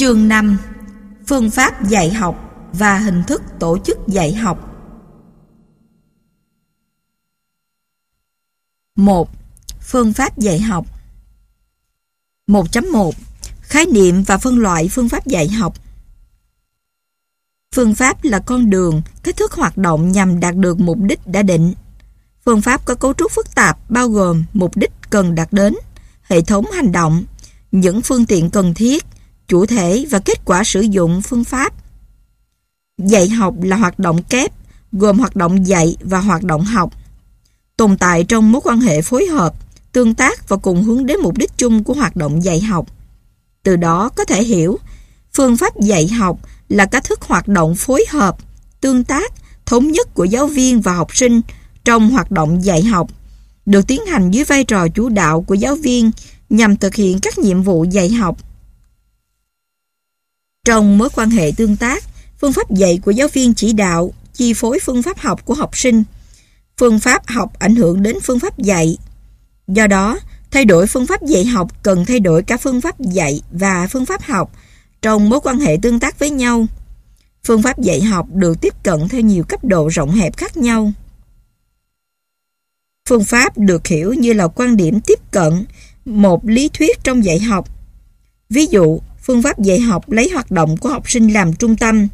Chương 5. Phương pháp dạy học và hình thức tổ chức dạy học. 1. Phương pháp dạy học. 1.1. Khái niệm và phân loại phương pháp dạy học. Phương pháp là con đường, cách thức hoạt động nhằm đạt được mục đích đã định. Phương pháp có cấu trúc phức tạp bao gồm mục đích cần đạt đến, hệ thống hành động, những phương tiện cần thiết, chủ thể và kết quả sử dụng phương pháp. Dạy học là hoạt động kép, gồm hoạt động dạy và hoạt động học, tồn tại trong mối quan hệ phối hợp, tương tác và cùng hướng đến mục đích chung của hoạt động dạy học. Từ đó có thể hiểu, phương pháp dạy học là cách thức hoạt động phối hợp, tương tác, thống nhất của giáo viên và học sinh trong hoạt động dạy học, được tiến hành dưới vai trò chủ đạo của giáo viên nhằm thực hiện các nhiệm vụ dạy học. Trong mối quan hệ tương tác, phương pháp dạy của giáo viên chỉ đạo, chi phối phương pháp học của học sinh. Phương pháp học ảnh hưởng đến phương pháp dạy. Do đó, thay đổi phương pháp dạy học cần thay đổi cả phương pháp dạy và phương pháp học trong mối quan hệ tương tác với nhau. Phương pháp dạy học được tiếp cận theo nhiều cấp độ rộng hẹp khác nhau. Phương pháp được hiểu như là quan điểm tiếp cận một lý thuyết trong dạy học. Ví dụ, phương pháp dạy học lấy hoạt động của học sinh làm trung tâm.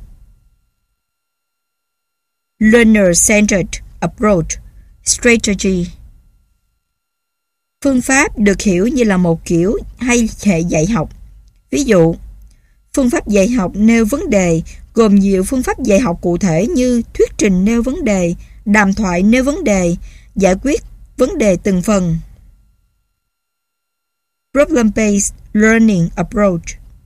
Learner-centered approach, strategy. Phương pháp được hiểu như là một kiểu hay hệ dạy học. Ví dụ, phương pháp dạy học nêu vấn đề gồm nhiều phương pháp dạy học cụ thể như thuyết trình nêu vấn đề, đàm thoại nêu vấn đề, giải quyết vấn đề từng phần. Problem-based learning approach.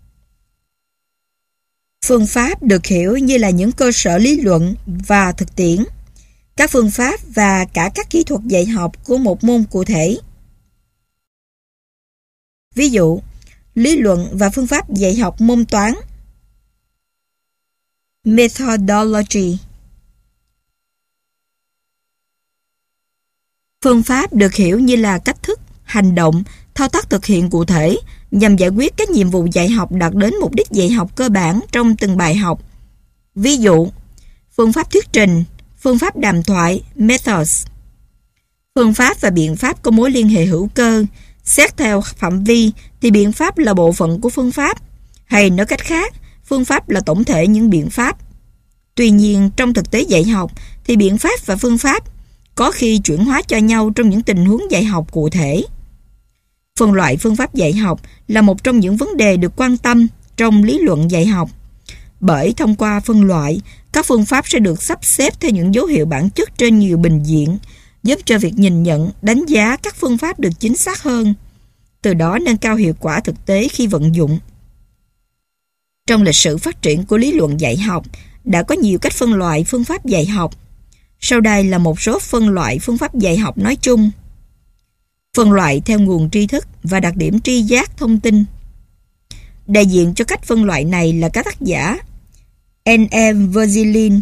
Phương pháp được hiểu như là những cơ sở lý luận và thực tiễn, các phương pháp và cả các kỹ thuật dạy học của một môn cụ thể. Ví dụ, lý luận và phương pháp dạy học môn toán. Methodology. Phương pháp được hiểu như là cách thức, hành động, thao tác thực hiện cụ thể nhằm giải quyết các nhiệm vụ dạy học đạt đến mục đích dạy học cơ bản trong từng bài học. Ví dụ, phương pháp thuyết trình, phương pháp đàm thoại, methods. Phương pháp và biện pháp có mối liên hệ hữu cơ. Xét theo phạm vi thì biện pháp là bộ phận của phương pháp, hay nói cách khác, phương pháp là tổng thể những biện pháp. Tuy nhiên, trong thực tế dạy học thì biện pháp và phương pháp có khi chuyển hóa cho nhau trong những tình huống dạy học cụ thể. Phân loại phương pháp dạy học là một trong những vấn đề được quan tâm trong lý luận dạy học. Bởi thông qua phân loại, các phương pháp sẽ được sắp xếp theo những dấu hiệu bản chất trên nhiều bình diện, giúp cho việc nhìn nhận, đánh giá các phương pháp được chính xác hơn, từ đó nâng cao hiệu quả thực tế khi vận dụng. Trong lịch sử phát triển của lý luận dạy học, đã có nhiều cách phân loại phương pháp dạy học. Sau đây là một số phân loại phương pháp dạy học nói chung. Phân loại theo nguồn tri thức và đặc điểm tri giác thông tin. Đại diện cho cách phân loại này là các tác giả N.M. Verzilin,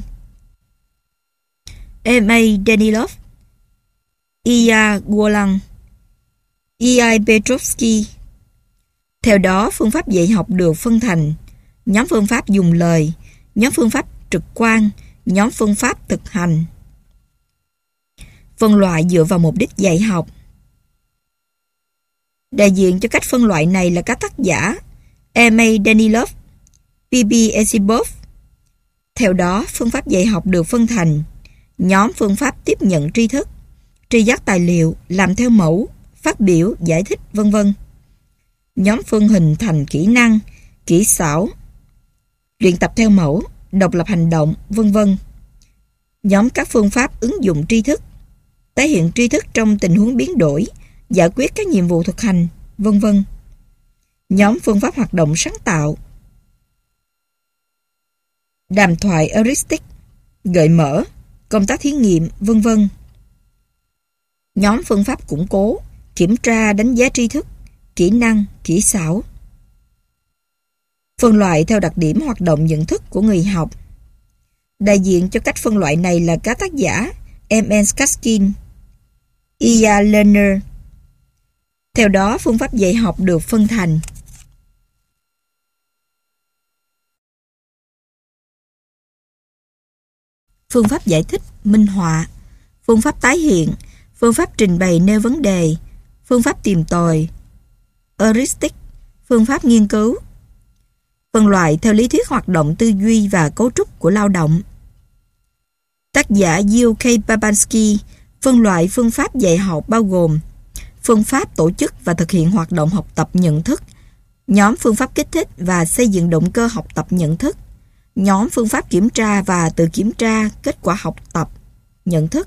M.A. Danilov, I.A. Golan, E.I. Petrovsky. Theo đó, phương pháp dạy học được phân thành nhóm phương pháp dùng lời, nhóm phương pháp trực quan, nhóm phương pháp thực hành. Phân loại dựa vào mục đích dạy học. Đại diện cho cách phân loại này là các tác giả M.A. Danilov, P.B. Esibov. Theo đó, phương pháp dạy học được phân thành nhóm phương pháp tiếp nhận tri thức, tri giác tài liệu, làm theo mẫu, phát biểu, giải thích, v.v. Nhóm phương hình thành kỹ năng, kỹ xảo, luyện tập theo mẫu, độc lập hành động, v.v. Nhóm các phương pháp ứng dụng tri thức, tái hiện tri thức trong tình huống biến đổi, giải quyết các nhiệm vụ thực hành, v.v. Nhóm phương pháp hoạt động sáng tạo, đàm thoại heuristic, gợi mở, công tác thí nghiệm, v.v. Nhóm phương pháp củng cố, kiểm tra đánh giá tri thức, kỹ năng, kỹ xảo. Phân loại theo đặc điểm hoạt động nhận thức của người học. Đại diện cho cách phân loại này là các tác giả M.N. Skaskin, E.A. Lerner. Theo đó, phương pháp dạy học được phân thành phương pháp giải thích, minh họa, phương pháp tái hiện, phương pháp trình bày nêu vấn đề, phương pháp tìm tòi, heuristic, phương pháp nghiên cứu. Phân loại theo lý thuyết hoạt động tư duy và cấu trúc của lao động. Tác giả U.K. Babansky phân loại phương pháp dạy học bao gồm phương pháp tổ chức và thực hiện hoạt động học tập nhận thức, nhóm phương pháp kích thích và xây dựng động cơ học tập nhận thức, nhóm phương pháp kiểm tra và tự kiểm tra kết quả học tập nhận thức.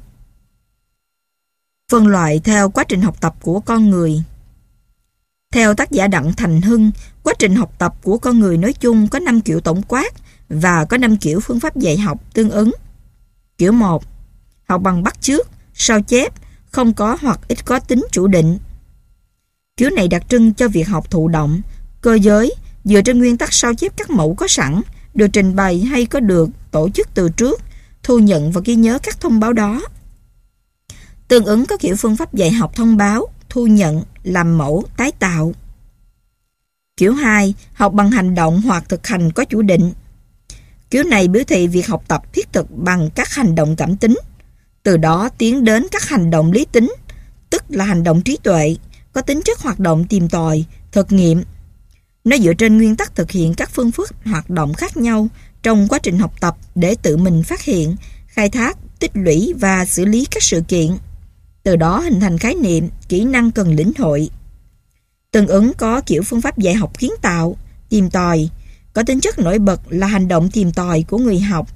Phân loại theo quá trình học tập của con người. Theo tác giả Đặng Thành Hưng, quá trình học tập của con người nói chung có 5 kiểu tổng quát và có 5 kiểu phương pháp dạy học tương ứng. Kiểu 1. Học bằng bắt chước, sao chép, không có hoặc ít có tính chủ định. Kiểu này đặc trưng cho việc học thụ động, cơ giới, dựa trên nguyên tắc sao chép các mẫu có sẵn, được trình bày hay có được tổ chức từ trước, thu nhận và ghi nhớ các thông báo đó. Tương ứng có kiểu phương pháp dạy học thông báo, thu nhận, làm mẫu, tái tạo. Kiểu 2. Học bằng hành động hoặc thực hành có chủ định. Kiểu này biểu thị việc học tập thiết thực bằng các hành động cảm tính, từ đó tiến đến các hành động lý tính, tức là hành động trí tuệ, có tính chất hoạt động tìm tòi, thực nghiệm. Nó dựa trên nguyên tắc thực hiện các phương pháp hoạt động khác nhau trong quá trình học tập để tự mình phát hiện, khai thác, tích lũy và xử lý các sự kiện. Từ đó hình thành khái niệm, kỹ năng cần lĩnh hội. Tương ứng có kiểu phương pháp dạy học kiến tạo, tìm tòi, có tính chất nổi bật là hành động tìm tòi của người học.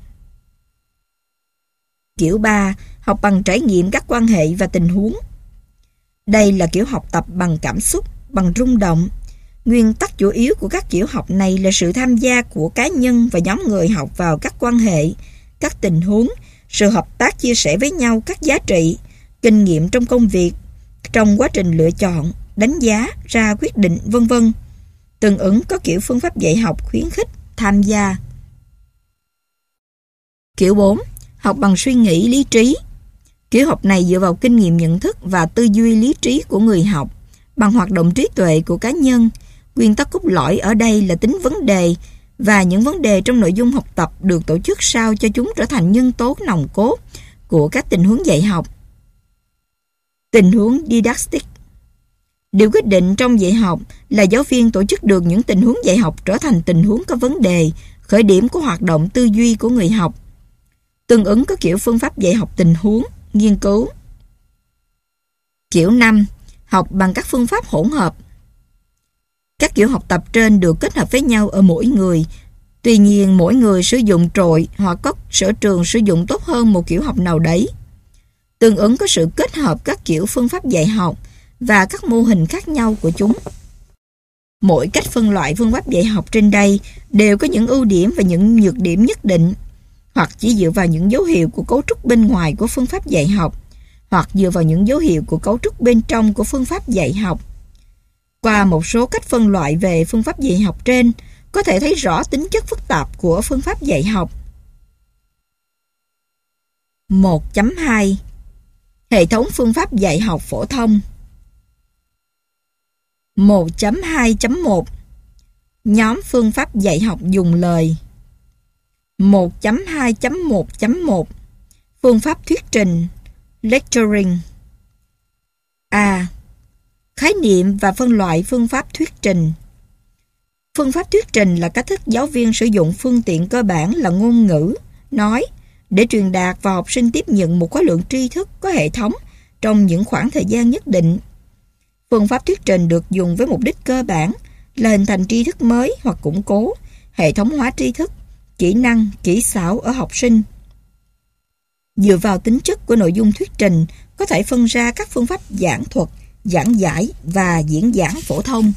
Kiểu 3. Học bằng trải nghiệm các quan hệ và tình huống. Đây là kiểu học tập bằng cảm xúc, bằng rung động. Nguyên tắc chủ yếu của các kiểu học này là sự tham gia của cá nhân và nhóm người học vào các quan hệ, các tình huống, sự hợp tác chia sẻ với nhau các giá trị, kinh nghiệm trong công việc, trong quá trình lựa chọn, đánh giá, ra quyết định, vân vân. Tương ứng có kiểu phương pháp dạy học khuyến khích, tham gia. Kiểu 4. Học bằng suy nghĩ lý trí. Kiểu học này dựa vào kinh nghiệm nhận thức và tư duy lý trí của người học, bằng hoạt động trí tuệ của cá nhân. Nguyên tắc cốt lõi ở đây là tính vấn đề, và những vấn đề trong nội dung học tập được tổ chức sao cho chúng trở thành nhân tố nòng cốt của các tình huống dạy học. Tình huống didactic. Điều quyết định trong dạy học là giáo viên tổ chức được những tình huống dạy học trở thành tình huống có vấn đề, khởi điểm của hoạt động tư duy của người học. Tương ứng có kiểu phương pháp dạy học tình huống, nghiên cứu. Kiểu 5. Học bằng các phương pháp hỗn hợp. Các kiểu học tập trên được kết hợp với nhau ở mỗi người. Tuy nhiên, mỗi người sử dụng trội hoặc có sở trường sử dụng tốt hơn một kiểu học nào đấy. Tương ứng có sự kết hợp các kiểu phương pháp dạy học và các mô hình khác nhau của chúng. Mỗi cách phân loại phương pháp dạy học trên đây đều có những ưu điểm và những nhược điểm nhất định, hoặc chỉ dựa vào những dấu hiệu của cấu trúc bên ngoài của phương pháp dạy học, hoặc dựa vào những dấu hiệu của cấu trúc bên trong của phương pháp dạy học. Qua một số cách phân loại về phương pháp dạy học trên, có thể thấy rõ tính chất phức tạp của phương pháp dạy học. 1.2. Hệ thống phương pháp dạy học phổ thông. 1.2.1. Nhóm phương pháp dạy học dùng lời. 1.2.1.1. Phương pháp thuyết trình, lecturing. A. Khái niệm và phân loại phương pháp thuyết trình. Phương pháp thuyết trình là cách thức giáo viên sử dụng phương tiện cơ bản là ngôn ngữ, nói, để truyền đạt và học sinh tiếp nhận một khối lượng tri thức có hệ thống trong những khoảng thời gian nhất định. Phương pháp thuyết trình được dùng với mục đích cơ bản là hình thành tri thức mới hoặc củng cố, hệ thống hóa tri thức, kỹ năng, kỹ xảo ở học sinh. Dựa vào tính chất của nội dung thuyết trình, có thể phân ra các phương pháp giảng thuật, giảng giải và diễn giảng phổ thông.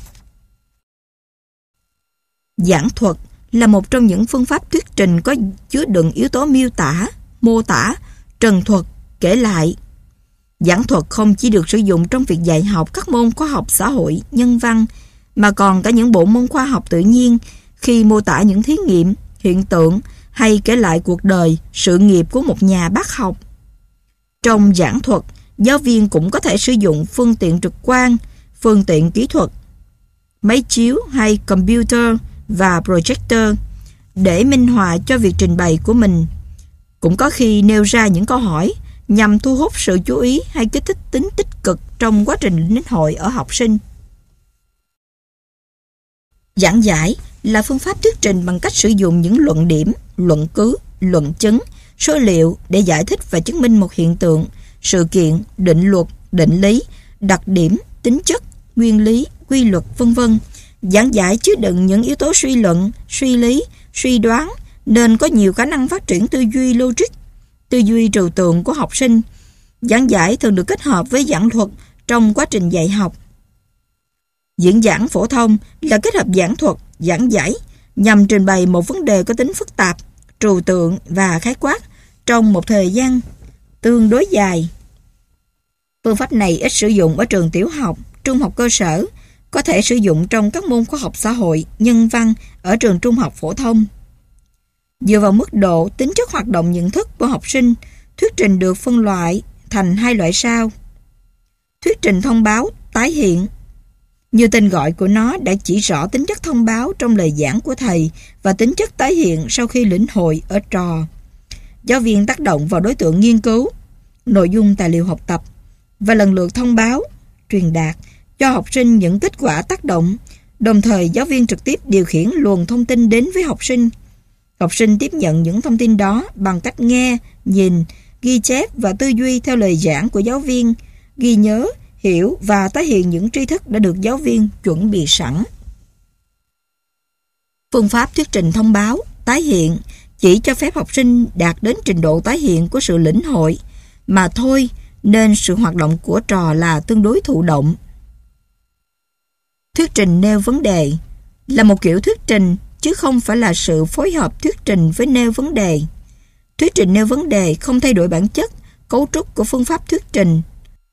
Giảng thuật là một trong những phương pháp thuyết trình có chứa đựng yếu tố miêu tả, mô tả, trần thuật, kể lại. Giảng thuật không chỉ được sử dụng trong việc dạy học các môn khoa học xã hội, nhân văn, mà còn cả những bộ môn khoa học tự nhiên khi mô tả những thí nghiệm, hiện tượng hay kể lại cuộc đời, sự nghiệp của một nhà bác học. Trong giảng thuật, giáo viên cũng có thể sử dụng phương tiện trực quan, phương tiện kỹ thuật, máy chiếu hay computer và projector để minh họa cho việc trình bày của mình. Cũng có khi nêu ra những câu hỏi nhằm thu hút sự chú ý hay kích thích tính tích cực trong quá trình lĩnh hội ở học sinh. Giảng giải là phương pháp thuyết trình bằng cách sử dụng những luận điểm, luận cứ, luận chứng, số liệu để giải thích và chứng minh một hiện tượng, sự kiện, định luật, định lý, đặc điểm, tính chất, nguyên lý, quy luật, v.v. Giảng giải chứa đựng những yếu tố suy luận, suy lý, suy đoán, nên có nhiều khả năng phát triển tư duy logic, tư duy trừu tượng của học sinh. Giảng giải thường được kết hợp với giảng thuật trong quá trình dạy học. Diễn giảng phổ thông là kết hợp giảng thuật, giảng giải nhằm trình bày một vấn đề có tính phức tạp, trừu tượng và khái quát trong một thời gian tương đối dài. Phương pháp này ít sử dụng ở trường tiểu học, trung học cơ sở, có thể sử dụng trong các môn khoa học xã hội, nhân văn ở trường trung học phổ thông. Dựa vào mức độ, tính chất hoạt động nhận thức của học sinh, thuyết trình được phân loại thành hai loại sau. Thuyết trình thông báo, tái hiện. Như tên gọi của nó đã chỉ rõ tính chất thông báo trong lời giảng của thầy và tính chất tái hiện sau khi lĩnh hội ở trò. Giáo viên tác động vào đối tượng nghiên cứu, nội dung tài liệu học tập và lần lượt thông báo, truyền đạt cho học sinh những kết quả tác động. Đồng thời giáo viên trực tiếp điều khiển luồng thông tin đến với học sinh. Học sinh tiếp nhận những thông tin đó bằng cách nghe, nhìn, ghi chép và tư duy theo lời giảng của giáo viên, ghi nhớ, hiểu và tái hiện những tri thức đã được giáo viên chuẩn bị sẵn. Phương pháp thuyết trình thông báo, tái hiện chỉ cho phép học sinh đạt đến trình độ tái hiện của sự lĩnh hội mà thôi, nên sự hoạt động của trò là tương đối thụ động. Thuyết trình nêu vấn đề là một kiểu thuyết trình chứ không phải là sự phối hợp thuyết trình với nêu vấn đề. Thuyết trình nêu vấn đề không thay đổi bản chất, cấu trúc của phương pháp thuyết trình.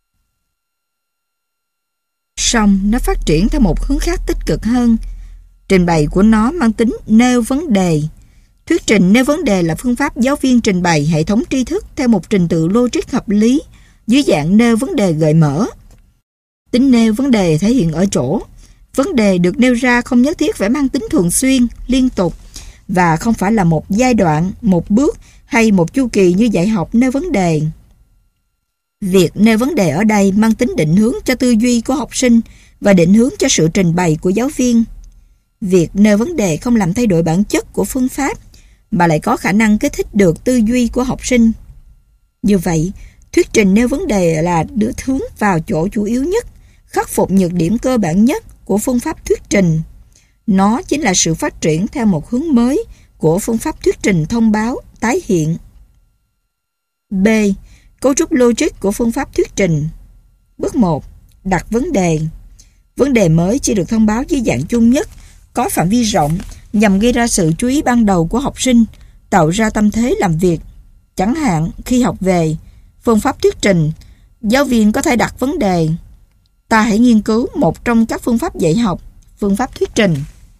Song nó phát triển theo một hướng khác tích cực hơn. Trình bày của nó mang tính nêu vấn đề. Thuyết trình nêu vấn đề là phương pháp giáo viên trình bày hệ thống tri thức theo một trình tự logic hợp lý dưới dạng nêu vấn đề gợi mở. Tính nêu vấn đề thể hiện ở chỗ vấn đề được nêu ra không nhất thiết phải mang tính thường xuyên, liên tục và không phải là một giai đoạn, một bước hay một chu kỳ như dạy học nêu vấn đề. Việc nêu vấn đề ở đây mang tính định hướng cho tư duy của học sinh và định hướng cho sự trình bày của giáo viên. Việc nêu vấn đề không làm thay đổi bản chất của phương pháp mà lại có khả năng kích thích được tư duy của học sinh. Như vậy, thuyết trình nêu vấn đề là đưa hướng vào chỗ chủ yếu nhất, khắc phục nhược điểm cơ bản nhất của phương pháp thuyết trình. Nó chính là sự phát triển theo một hướng mới của phương pháp thuyết trình thông báo, tái hiện. B. Cấu trúc logic của phương pháp thuyết trình. Bước 1. Đặt vấn đề. Vấn đề mới chỉ được thông báo dưới dạng chung nhất, có phạm vi rộng, nhằm gây ra sự chú ý ban đầu của học sinh, tạo ra tâm thế làm việc. Chẳng hạn, khi học về phương pháp thuyết trình, giáo viên có thể đặt vấn đề: ta hãy nghiên cứu một trong các phương pháp dạy học, phương pháp thuyết trình.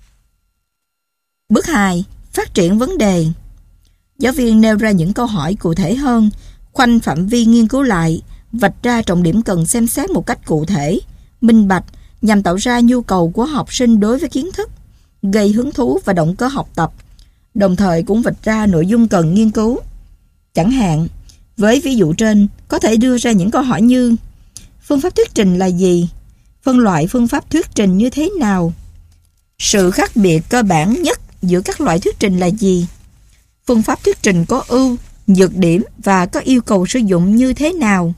Bước 2. Phát triển vấn đề. Giáo viên nêu ra những câu hỏi cụ thể hơn, khoanh phạm vi nghiên cứu lại, vạch ra trọng điểm cần xem xét một cách cụ thể, minh bạch, nhằm tạo ra nhu cầu của học sinh đối với kiến thức, gây hứng thú và động cơ học tập, đồng thời cũng vạch ra nội dung cần nghiên cứu. Chẳng hạn, với ví dụ trên, có thể đưa ra những câu hỏi như: phương pháp thuyết trình là gì? Phân loại phương pháp thuyết trình như thế nào? Sự khác biệt cơ bản nhất giữa các loại thuyết trình là gì? Phương pháp thuyết trình có ưu, nhược điểm và có yêu cầu sử dụng như thế nào?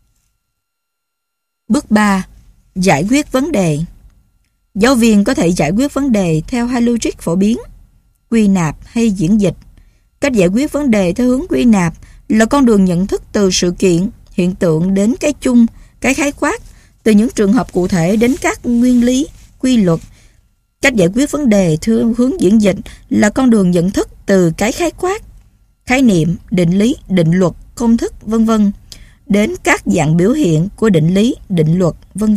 Bước 3. Giải quyết vấn đề. Giáo viên có thể giải quyết vấn đề theo hai logic phổ biến: quy nạp hay diễn dịch. Cách giải quyết vấn đề theo hướng quy nạp là con đường nhận thức từ sự kiện, hiện tượng đến cái chung, cái khái quát, từ những trường hợp cụ thể đến các nguyên lý, quy luật. Cách giải quyết vấn đề theo hướng diễn dịch là con đường nhận thức từ cái khái quát, khái niệm, định lý, định luật, công thức, v.v. đến các dạng biểu hiện của định lý, định luật, v.v.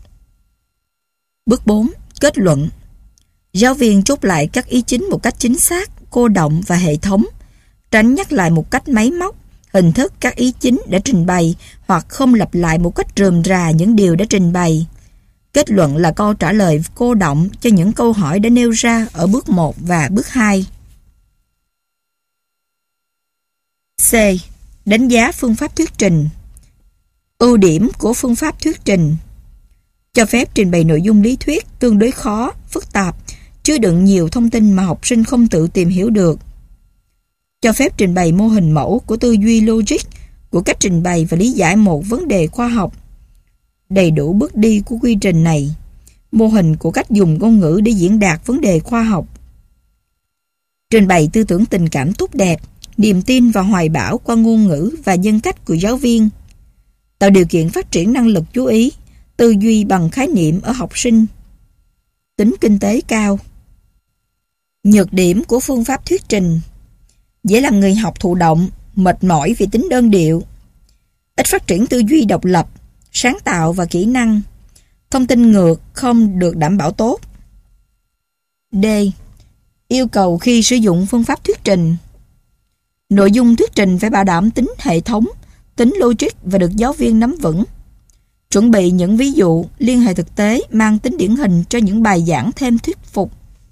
Bước 4. Kết luận. Giáo viên chốt lại các ý chính một cách chính xác, cô đọng và hệ thống, tránh nhắc lại một cách máy móc hình thức các ý chính đã trình bày hoặc không lặp lại một cách rườm rà những điều đã trình bày. Kết luận là câu trả lời cô đọng cho những câu hỏi đã nêu ra ở bước 1 và bước 2. C. Đánh giá phương pháp thuyết trình. Ưu điểm của phương pháp thuyết trình: cho phép trình bày nội dung lý thuyết tương đối khó, phức tạp, chứa đựng nhiều thông tin mà học sinh không tự tìm hiểu được. Cho phép trình bày mô hình mẫu của tư duy logic, của cách trình bày và lý giải một vấn đề khoa học. Đầy đủ bước đi của quy trình này, mô hình của cách dùng ngôn ngữ để diễn đạt vấn đề khoa học. Trình bày tư tưởng tình cảm tốt đẹp, niềm tin và hoài bão qua ngôn ngữ và nhân cách của giáo viên. Tạo điều kiện phát triển năng lực chú ý, tư duy bằng khái niệm ở học sinh. Tính kinh tế cao. Nhược điểm của phương pháp thuyết trình: dễ làm người học thụ động, mệt mỏi vì tính đơn điệu, ít phát triển tư duy độc lập, sáng tạo và kỹ năng. Thông tin ngược không được đảm bảo tốt. D. Yêu cầu khi sử dụng phương pháp thuyết trình: nội dung thuyết trình phải bảo đảm tính hệ thống, tính logic và được giáo viên nắm vững. Chuẩn bị những ví dụ liên hệ thực tế mang tính điển hình cho những bài giảng thêm thuyết phục.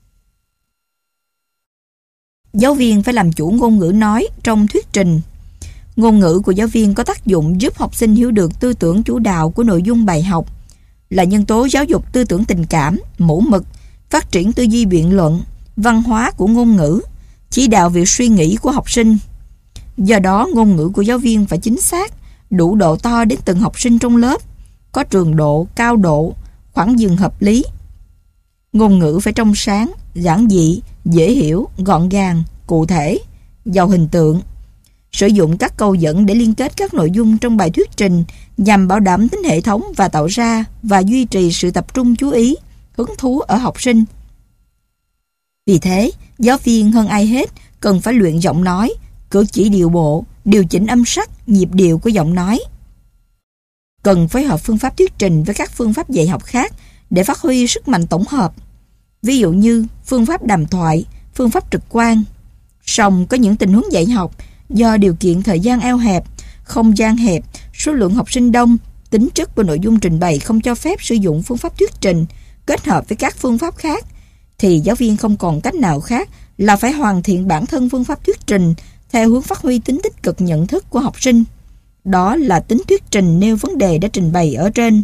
Giáo viên phải làm chủ ngôn ngữ nói trong thuyết trình. Ngôn ngữ của giáo viên có tác dụng giúp học sinh hiểu được tư tưởng chủ đạo của nội dung bài học, là nhân tố giáo dục tư tưởng tình cảm, mẫu mực, phát triển tư duy biện luận, văn hóa của ngôn ngữ, chỉ đạo việc suy nghĩ của học sinh. Do đó, ngôn ngữ của giáo viên phải chính xác, đủ độ to đến từng học sinh trong lớp, có trường độ, cao độ, khoảng dừng hợp lý. Ngôn ngữ phải trong sáng, giản dị, dễ hiểu, gọn gàng, cụ thể, giàu hình tượng. Sử dụng các câu dẫn để liên kết các nội dung trong bài thuyết trình nhằm bảo đảm tính hệ thống và tạo ra và duy trì sự tập trung chú ý, hứng thú ở học sinh. Vì thế, giáo viên hơn ai hết cần phải luyện giọng nói, cử chỉ điệu bộ, điều chỉnh âm sắc, nhịp điệu của giọng nói. Cần phối hợp phương pháp thuyết trình với các phương pháp dạy học khác để phát huy sức mạnh tổng hợp. Ví dụ như phương pháp đàm thoại, phương pháp trực quan. Song có những tình huống dạy học do điều kiện thời gian eo hẹp, không gian hẹp, số lượng học sinh đông, tính chất của nội dung trình bày không cho phép sử dụng phương pháp thuyết trình kết hợp với các phương pháp khác, thì giáo viên không còn cách nào khác là phải hoàn thiện bản thân phương pháp thuyết trình theo hướng phát huy tính tích cực nhận thức của học sinh. Đó là tính thuyết trình nêu vấn đề đã trình bày ở trên.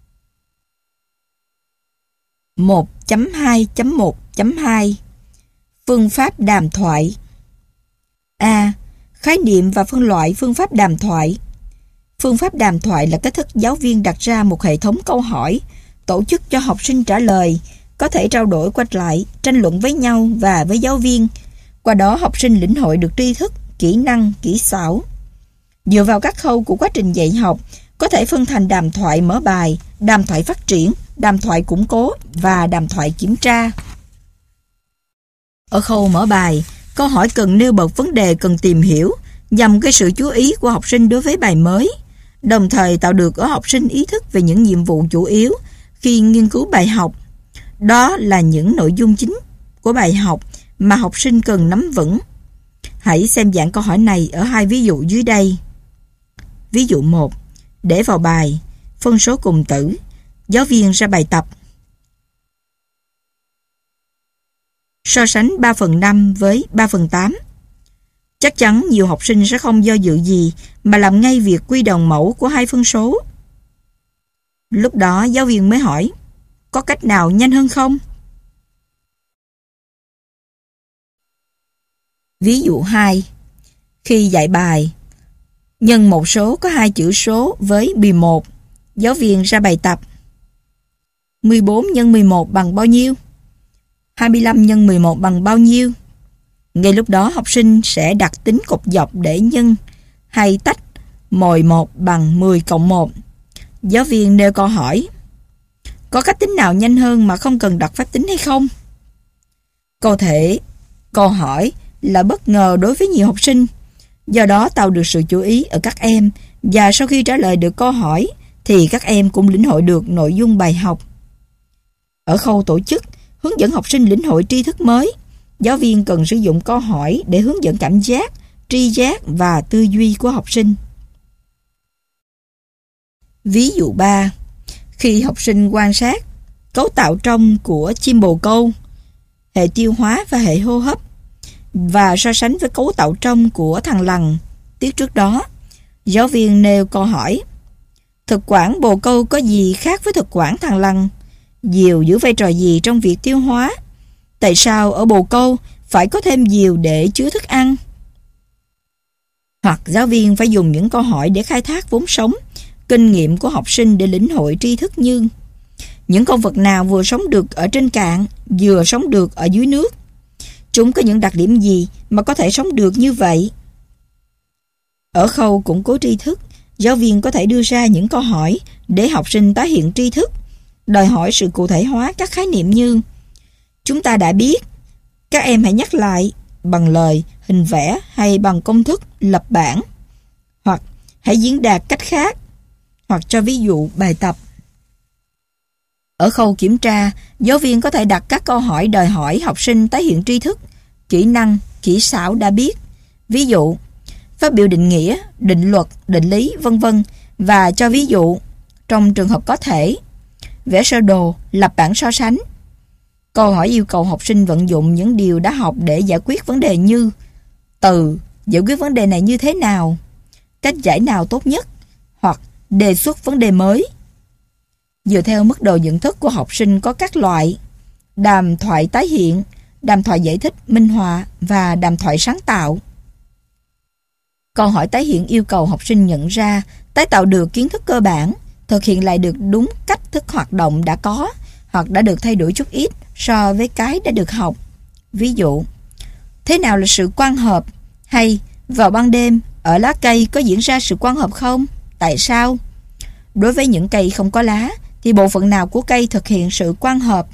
1.2.1.2 Phương pháp đàm thoại. A. Khái niệm và phân loại phương pháp đàm thoại. Phương pháp đàm thoại là cách thức giáo viên đặt ra một hệ thống câu hỏi, tổ chức cho học sinh trả lời, có thể trao đổi qua lại, tranh luận với nhau và với giáo viên. Qua đó học sinh lĩnh hội được tri thức, kỹ năng, kỹ xảo. Dựa vào các khâu của quá trình dạy học, có thể phân thành đàm thoại mở bài, đàm thoại phát triển, đàm thoại củng cố và đàm thoại kiểm tra. Ở khâu mở bài, câu hỏi cần nêu bật vấn đề cần tìm hiểu nhằm gây sự chú ý của học sinh đối với bài mới, đồng thời tạo được ở học sinh ý thức về những nhiệm vụ chủ yếu khi nghiên cứu bài học. Đó là những nội dung chính của bài học mà học sinh cần nắm vững. Hãy xem dạng câu hỏi này ở hai ví dụ dưới đây. Ví dụ 1. Để vào bài, phân số cùng tử, giáo viên ra bài tập. So sánh 3/5 với 3/8. Chắc chắn nhiều học sinh sẽ không do dự gì mà làm ngay việc quy đồng mẫu của hai phân số. Lúc đó giáo viên mới hỏi, có cách nào nhanh hơn không? Ví dụ 2. Khi dạy bài, nhân một số có hai chữ số với 11, giáo viên ra bài tập. 14 nhân 11 bằng bao nhiêu? 25 nhân 11 bằng bao nhiêu? Ngay lúc đó học sinh sẽ đặt tính cột dọc để nhân hay tách mồi 1 bằng 10 cộng 1. Giáo viên nêu câu hỏi, có cách tính nào nhanh hơn mà không cần đặt phép tính hay không? Câu hỏi là bất ngờ đối với nhiều học sinh, do đó tạo được sự chú ý ở các em, và sau khi trả lời được câu hỏi thì các em cũng lĩnh hội được nội dung bài học. Ở khâu tổ chức, hướng dẫn học sinh lĩnh hội tri thức mới, giáo viên cần sử dụng câu hỏi để hướng dẫn cảm giác, tri giác và tư duy của học sinh. Ví dụ 3. Khi học sinh quan sát cấu tạo trong của chim bồ câu, hệ tiêu hóa và hệ hô hấp, và so sánh với cấu tạo trong của thằn lằn, tiết trước đó. Giáo viên nêu câu hỏi: thực quản bồ câu có gì khác với thực quản thằn lằn? Diều giữ vai trò gì trong việc tiêu hóa? Tại sao ở bồ câu phải có thêm diều để chứa thức ăn? Hoặc giáo viên phải dùng những câu hỏi để khai thác vốn sống, kinh nghiệm của học sinh để lĩnh hội tri thức như: những con vật nào vừa sống được ở trên cạn, vừa sống được ở dưới nước? Chúng có những đặc điểm gì mà có thể sống được như vậy? Ở khâu củng cố tri thức, giáo viên có thể đưa ra những câu hỏi để học sinh tái hiện tri thức, đòi hỏi sự cụ thể hóa các khái niệm như: chúng ta đã biết, các em hãy nhắc lại bằng lời, hình vẽ hay bằng công thức, lập bảng. Hoặc hãy diễn đạt cách khác, hoặc cho ví dụ bài tập. Ở khâu kiểm tra, giáo viên có thể đặt các câu hỏi đòi hỏi học sinh tái hiện tri thức, kỹ năng, kỹ xảo đã biết. Ví dụ, phát biểu định nghĩa, định luật, định lý, vân vân, và cho ví dụ trong trường hợp có thể. Vẽ sơ đồ, lập bảng so sánh. Câu hỏi yêu cầu học sinh vận dụng những điều đã học để giải quyết vấn đề như: từ giải quyết vấn đề này như thế nào? Cách giải nào tốt nhất? Hoặc đề xuất vấn đề mới. Dựa theo mức độ nhận thức của học sinh có các loại: đàm thoại tái hiện, đàm thoại giải thích, minh họa và đàm thoại sáng tạo. Câu hỏi tái hiện yêu cầu học sinh nhận ra, tái tạo được kiến thức cơ bản, thực hiện lại được đúng cách thức hoạt động đã có hoặc đã được thay đổi chút ít so với cái đã được học. Ví dụ, thế nào là sự quang hợp? Hay vào ban đêm, ở lá cây có diễn ra sự quang hợp không? Tại sao? Đối với những cây không có lá, thì bộ phận nào của cây thực hiện sự quang hợp?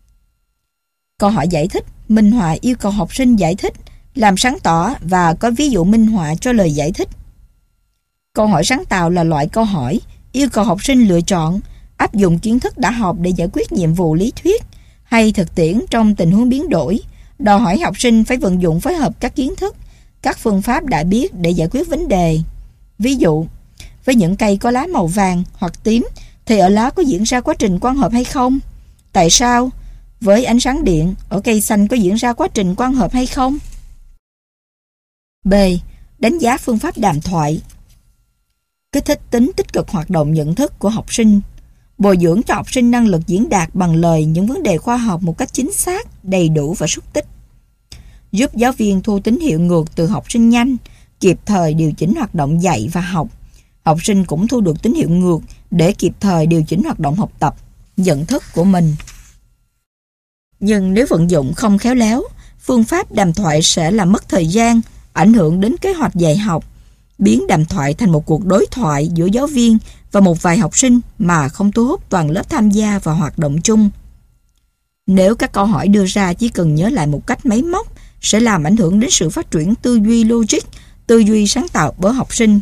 Câu hỏi giải thích, minh họa yêu cầu học sinh giải thích, làm sáng tỏ và có ví dụ minh họa cho lời giải thích. Câu hỏi sáng tạo là loại câu hỏi yêu cầu học sinh lựa chọn, áp dụng kiến thức đã học để giải quyết nhiệm vụ lý thuyết hay thực tiễn trong tình huống biến đổi, đòi hỏi học sinh phải vận dụng phối hợp các kiến thức, các phương pháp đã biết để giải quyết vấn đề. Ví dụ, với những cây có lá màu vàng hoặc tím thì ở lá có diễn ra quá trình quang hợp hay không? Tại sao? Với ánh sáng điện, ở cây xanh có diễn ra quá trình quang hợp hay không? B. Đánh giá phương pháp đàm thoại. Kích thích tính tích cực hoạt động nhận thức của học sinh. Bồi dưỡng cho học sinh năng lực diễn đạt bằng lời những vấn đề khoa học một cách chính xác, đầy đủ và xúc tích. Giúp giáo viên thu tín hiệu ngược từ học sinh nhanh, kịp thời điều chỉnh hoạt động dạy và học. Học sinh cũng thu được tín hiệu ngược để kịp thời điều chỉnh hoạt động học tập, nhận thức của mình. Nhưng nếu vận dụng không khéo léo, phương pháp đàm thoại sẽ làm mất thời gian, ảnh hưởng đến kế hoạch dạy học, biến đàm thoại thành một cuộc đối thoại giữa giáo viên và một vài học sinh mà không thu hút toàn lớp tham gia vào hoạt động chung. Nếu các câu hỏi đưa ra chỉ cần nhớ lại một cách máy móc, sẽ làm ảnh hưởng đến sự phát triển tư duy logic, tư duy sáng tạo của học sinh.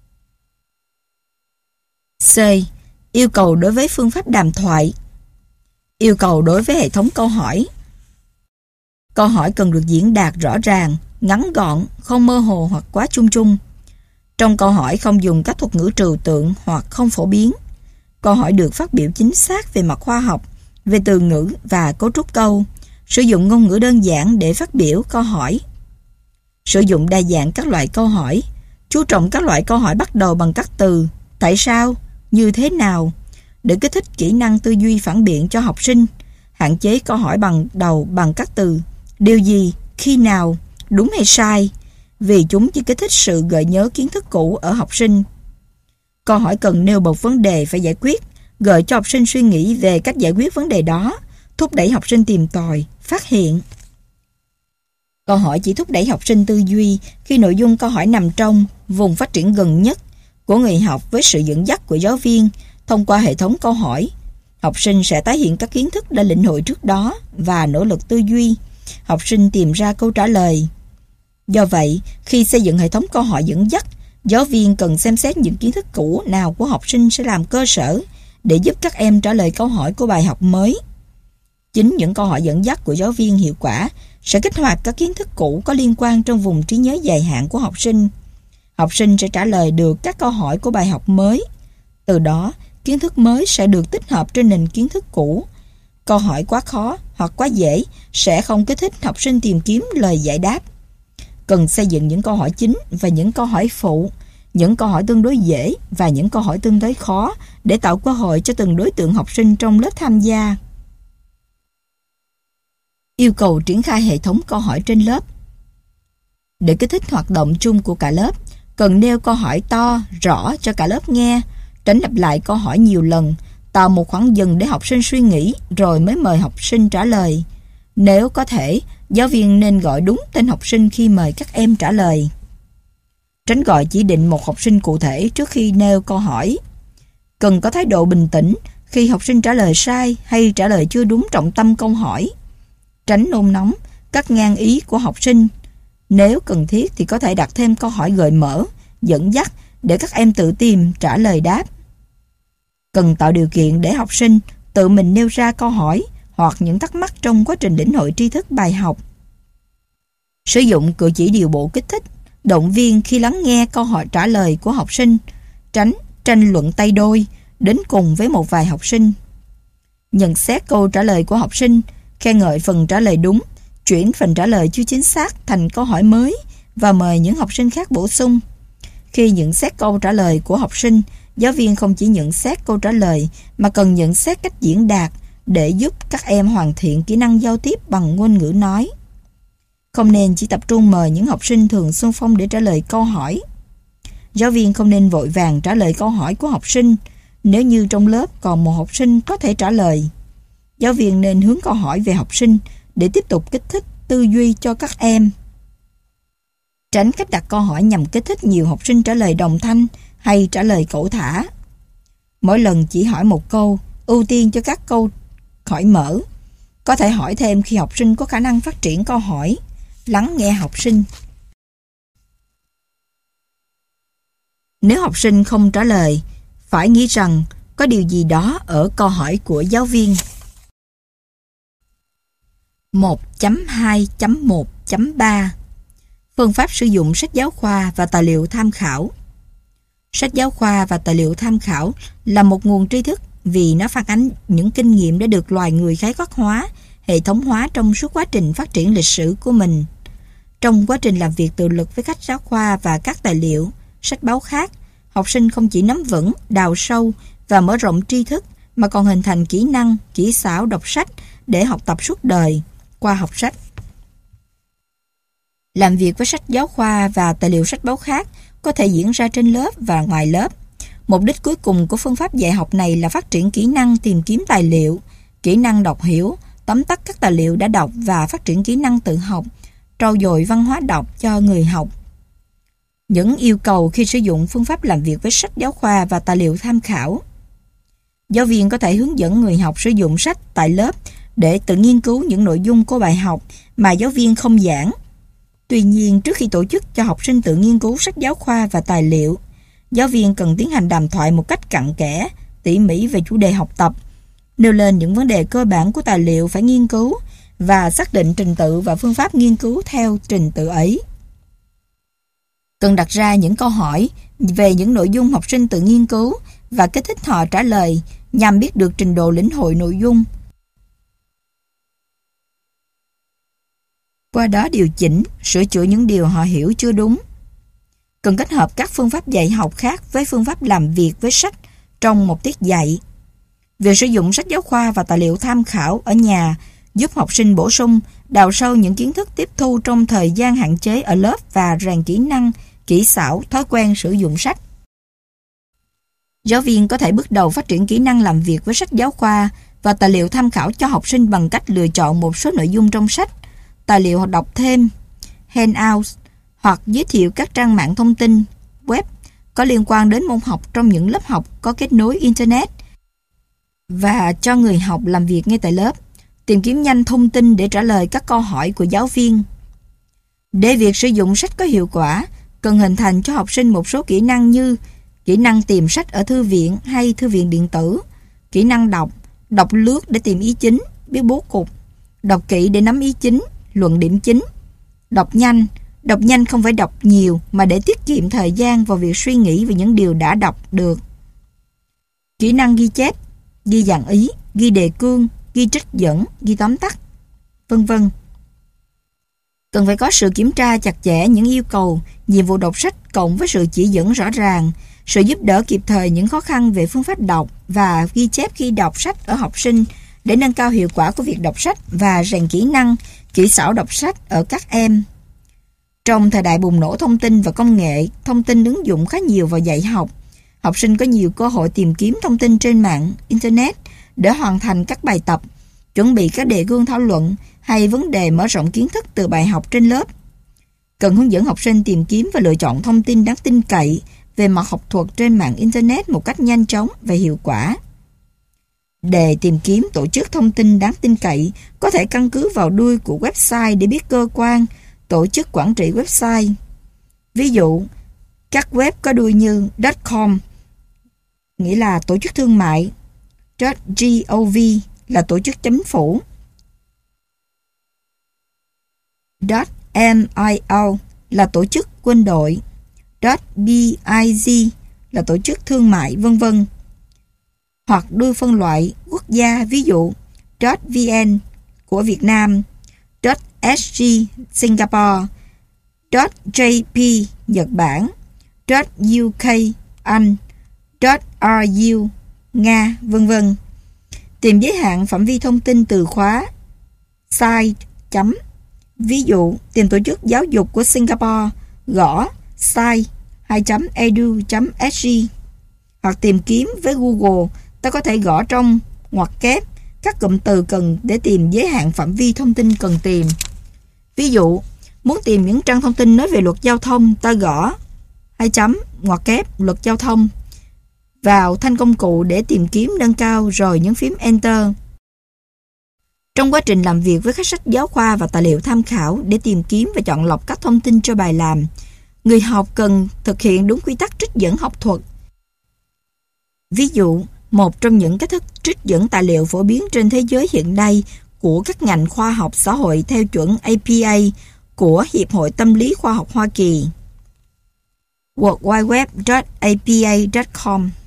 C. Yêu cầu đối với phương pháp đàm thoại. Yêu cầu đối với hệ thống câu hỏi. Câu hỏi cần được diễn đạt rõ ràng, ngắn gọn, không mơ hồ hoặc quá chung chung. Trong câu hỏi không dùng các thuật ngữ trừu tượng hoặc không phổ biến. Câu hỏi được phát biểu chính xác về mặt khoa học, về từ ngữ và cấu trúc câu. Sử dụng ngôn ngữ đơn giản để phát biểu câu hỏi. Sử dụng đa dạng các loại câu hỏi. Chú trọng các loại câu hỏi bắt đầu bằng các từ tại sao, như thế nào, để kích thích kỹ năng tư duy phản biện cho học sinh. Hạn chế câu hỏi đầu bằng các từ điều gì, khi nào, đúng hay sai, vì chúng chỉ kích thích sự gợi nhớ kiến thức cũ ở học sinh. Câu hỏi cần nêu bật vấn đề phải giải quyết, gợi cho học sinh suy nghĩ về cách giải quyết vấn đề đó, thúc đẩy học sinh tìm tòi, phát hiện. Câu hỏi chỉ thúc đẩy học sinh tư duy khi nội dung câu hỏi nằm trong vùng phát triển gần nhất của người học với sự dẫn dắt của giáo viên. Thông qua hệ thống câu hỏi, học sinh sẽ tái hiện các kiến thức đã lĩnh hội trước đó và nỗ lực tư duy. Học sinh tìm ra câu trả lời. Do vậy, khi xây dựng hệ thống câu hỏi dẫn dắt, giáo viên cần xem xét những kiến thức cũ nào của học sinh sẽ làm cơ sở để giúp các em trả lời câu hỏi của bài học mới. Chính những câu hỏi dẫn dắt của giáo viên hiệu quả sẽ kích hoạt các kiến thức cũ có liên quan trong vùng trí nhớ dài hạn của học sinh. Học sinh sẽ trả lời được các câu hỏi của bài học mới. Từ đó, kiến thức mới sẽ được tích hợp trên nền kiến thức cũ. Câu hỏi quá khó hoặc quá dễ sẽ không kích thích học sinh tìm kiếm lời giải đáp. cần xây dựng những câu hỏi chính và những câu hỏi phụ, những câu hỏi tương đối dễ và những câu hỏi tương đối khó để tạo cơ hội cho từng đối tượng học sinh trong lớp tham gia. Yêu cầu triển khai hệ thống câu hỏi trên lớp. Để kích thích hoạt động chung của cả lớp, cần nêu câu hỏi to, rõ cho cả lớp nghe, tránh lặp lại câu hỏi nhiều lần, tạo một khoảng dừng để học sinh suy nghĩ rồi mới mời học sinh trả lời. Nếu có thể, giáo viên nên gọi đúng tên học sinh khi mời các em trả lời. Tránh gọi chỉ định một học sinh cụ thể trước khi nêu câu hỏi. Cần có thái độ bình tĩnh khi học sinh trả lời sai hay trả lời chưa đúng trọng tâm câu hỏi. Tránh nôn nóng, cắt ngang ý của học sinh. Nếu cần thiết thì có thể đặt thêm câu hỏi gợi mở, dẫn dắt để các em tự tìm trả lời đáp. Cần tạo điều kiện để học sinh tự mình nêu ra câu hỏi hoặc những thắc mắc trong quá trình lĩnh hội tri thức bài học. Sử dụng cử chỉ điều bộ kích thích, động viên khi lắng nghe câu hỏi trả lời của học sinh, tránh tranh luận tay đôi, đến cùng với một vài học sinh. Nhận xét câu trả lời của học sinh, khen ngợi phần trả lời đúng, chuyển phần trả lời chưa chính xác thành câu hỏi mới và mời những học sinh khác bổ sung. Khi nhận xét câu trả lời của học sinh, giáo viên không chỉ nhận xét câu trả lời mà cần nhận xét cách diễn đạt để giúp các em hoàn thiện kỹ năng giao tiếp bằng ngôn ngữ nói. Không nên chỉ tập trung mời những học sinh thường xung phong để trả lời câu hỏi. Giáo viên không nên vội vàng trả lời câu hỏi của học sinh nếu như trong lớp còn một học sinh có thể trả lời. Giáo viên nên hướng câu hỏi về học sinh để tiếp tục kích thích tư duy cho các em. Tránh cách đặt câu hỏi nhằm kích thích nhiều học sinh trả lời đồng thanh hay trả lời cẩu thả. Mỗi lần chỉ hỏi một câu, ưu tiên cho các câu hỏi mở. Có thể hỏi thêm khi học sinh có khả năng phát triển câu hỏi. Lắng nghe học sinh. Nếu học sinh không trả lời, phải nghĩ rằng có điều gì đó ở câu hỏi của giáo viên. 1.2.1.3 Phương pháp sử dụng sách giáo khoa và tài liệu tham khảo. Sách giáo khoa và tài liệu tham khảo là một nguồn tri thức vì nó phản ánh những kinh nghiệm đã được loài người khái quát hóa, hệ thống hóa trong suốt quá trình phát triển lịch sử của mình. Trong quá trình làm việc tự lực với sách giáo khoa và các tài liệu, sách báo khác, học sinh không chỉ nắm vững, đào sâu và mở rộng tri thức mà còn hình thành kỹ năng, kỹ xảo đọc sách để học tập suốt đời qua học sách. Làm việc với sách giáo khoa và tài liệu sách báo khác có thể diễn ra trên lớp và ngoài lớp. Mục đích cuối cùng của phương pháp dạy học này là phát triển kỹ năng tìm kiếm tài liệu, kỹ năng đọc hiểu, tóm tắt các tài liệu đã đọc và phát triển kỹ năng tự học, trau dồi văn hóa đọc cho người học. Những yêu cầu khi sử dụng phương pháp làm việc với sách giáo khoa và tài liệu tham khảo. Giáo viên có thể hướng dẫn người học sử dụng sách tại lớp để tự nghiên cứu những nội dung của bài học mà giáo viên không giảng. Tuy nhiên, trước khi tổ chức cho học sinh tự nghiên cứu sách giáo khoa và tài liệu, giáo viên cần tiến hành đàm thoại một cách cặn kẽ, tỉ mỉ về chủ đề học tập, nêu lên những vấn đề cơ bản của tài liệu phải nghiên cứu và xác định trình tự và phương pháp nghiên cứu theo trình tự ấy. Cần đặt ra những câu hỏi về những nội dung học sinh tự nghiên cứu và kích thích họ trả lời nhằm biết được trình độ lĩnh hội nội dung. Qua đó điều chỉnh, sửa chữa những điều họ hiểu chưa đúng. Cần kết hợp các phương pháp dạy học khác với phương pháp làm việc với sách trong một tiết dạy. Việc sử dụng sách giáo khoa và tài liệu tham khảo ở nhà giúp học sinh bổ sung, đào sâu những kiến thức tiếp thu trong thời gian hạn chế ở lớp và rèn kỹ năng, kỹ xảo, thói quen sử dụng sách. Giáo viên có thể bước đầu phát triển kỹ năng làm việc với sách giáo khoa và tài liệu tham khảo cho học sinh bằng cách lựa chọn một số nội dung trong sách, tài liệu đọc thêm, handouts hoặc giới thiệu các trang mạng thông tin, web có liên quan đến môn học trong những lớp học có kết nối Internet và cho người học làm việc ngay tại lớp, tìm kiếm nhanh thông tin để trả lời các câu hỏi của giáo viên. Để việc sử dụng sách có hiệu quả, cần hình thành cho học sinh một số kỹ năng như kỹ năng tìm sách ở thư viện hay thư viện điện tử, kỹ năng đọc lướt để tìm ý chính, biết bố cục, đọc kỹ để nắm ý chính, luận điểm chính, đọc nhanh không phải đọc nhiều mà để tiết kiệm thời gian vào việc suy nghĩ về những điều đã đọc được. Kỹ năng ghi chép, ghi dàn ý, ghi đề cương, ghi trích dẫn, ghi tóm tắt, vân vân. Cần phải có sự kiểm tra chặt chẽ những yêu cầu, nhiệm vụ đọc sách cộng với sự chỉ dẫn rõ ràng, sự giúp đỡ kịp thời những khó khăn về phương pháp đọc và ghi chép khi đọc sách ở học sinh để nâng cao hiệu quả của việc đọc sách và rèn kỹ năng, kỹ xảo đọc sách ở các em. Trong thời đại bùng nổ thông tin và công nghệ, thông tin ứng dụng khá nhiều vào dạy học. Học sinh có nhiều cơ hội tìm kiếm thông tin trên mạng, Internet để hoàn thành các bài tập, chuẩn bị các đề gương thảo luận hay vấn đề mở rộng kiến thức từ bài học trên lớp. Cần hướng dẫn học sinh tìm kiếm và lựa chọn thông tin đáng tin cậy về mặt học thuật trên mạng Internet một cách nhanh chóng và hiệu quả. Để tìm kiếm tổ chức thông tin đáng tin cậy, có thể căn cứ vào đuôi của website để biết cơ quan, tổ chức quản trị website. Ví dụ, các web có đuôi như .com, nghĩa là tổ chức thương mại, .gov là tổ chức chính phủ, .mil là tổ chức quân đội, .biz là tổ chức thương mại, vân vân. Hoặc đuôi phân loại quốc gia, ví dụ .vn của Việt Nam, .sg Singapore, .jp Nhật Bản, .uk Anh, .ru Nga, vân vân. Tìm giới hạn phạm vi thông tin từ khóa site chấm. Ví dụ, tìm tổ chức giáo dục của Singapore, gõ site 2.edu.sg. Hoặc tìm kiếm với Google, ta có thể gõ trong ngoặc kép các cụm từ cần để tìm giới hạn phạm vi thông tin cần tìm. Ví dụ, muốn tìm những trang thông tin nói về luật giao thông, ta gõ ngoặc kép luật giao thông vào thanh công cụ để tìm kiếm nâng cao rồi nhấn phím Enter. Trong quá trình làm việc với các sách giáo khoa và tài liệu tham khảo để tìm kiếm và chọn lọc các thông tin cho bài làm, người học cần thực hiện đúng quy tắc trích dẫn học thuật. Ví dụ, một trong những cách thức trích dẫn tài liệu phổ biến trên thế giới hiện nay của các ngành khoa học xã hội theo chuẩn APA của Hiệp hội Tâm lý Khoa học Hoa Kỳ, worldwideweb.apa.com.